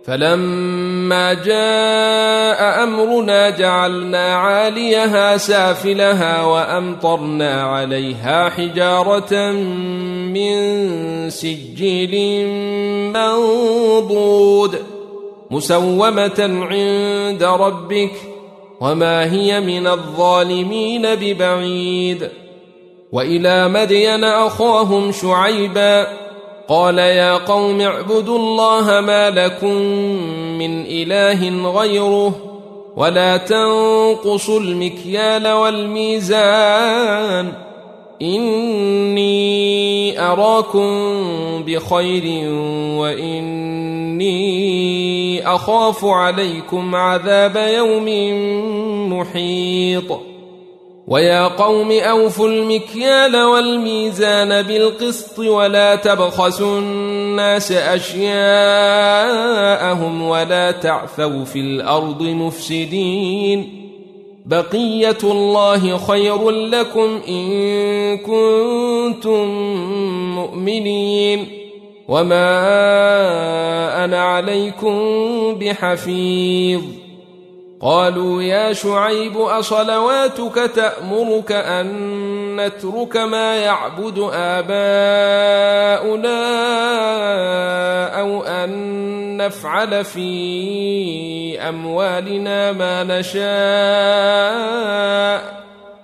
فلما جاء أمرنا جعلنا عاليها سافلها وأمطرنا عليها حجارة من سجيل منضود مسومة عند ربك وما هي من الظالمين ببعيد. وإلى مدين أخاهم شعيبا قال يا قوم اعبدوا الله ما لكم من إله غيره ولا تنقصوا المكيال والميزان إني أراكم بخير وإني أخاف عليكم عذاب يوم محيط. ويا قوم أوفوا المكيال والميزان بالقسط ولا تبخسوا الناس أشياءهم ولا تعثوا في الأرض مفسدين بقية الله خير لكم إن كنتم مؤمنين وما أنا عليكم بحفيظ. قالوا يا شعيب أصلواتك تأمرك أن نترك ما يعبد آباؤنا أو أن نفعل في أموالنا ما نشاء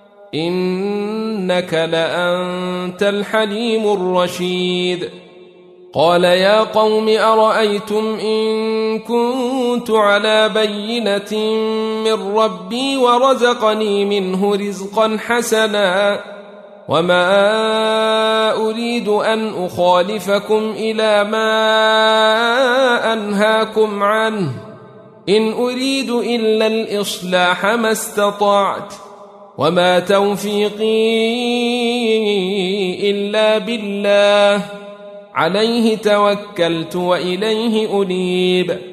إنك لأنت الحليم الرشيد. قال يا قوم أرأيتم إن كنت على بينة من ربي ورزقني منه رزقا حسنا وما أريد أن أخالفكم إلى ما أنهاكم عنه إن أريد إلا الإصلاح ما استطعت وما توفيقي إلا بالله عليه توكلت وإليه أنيب.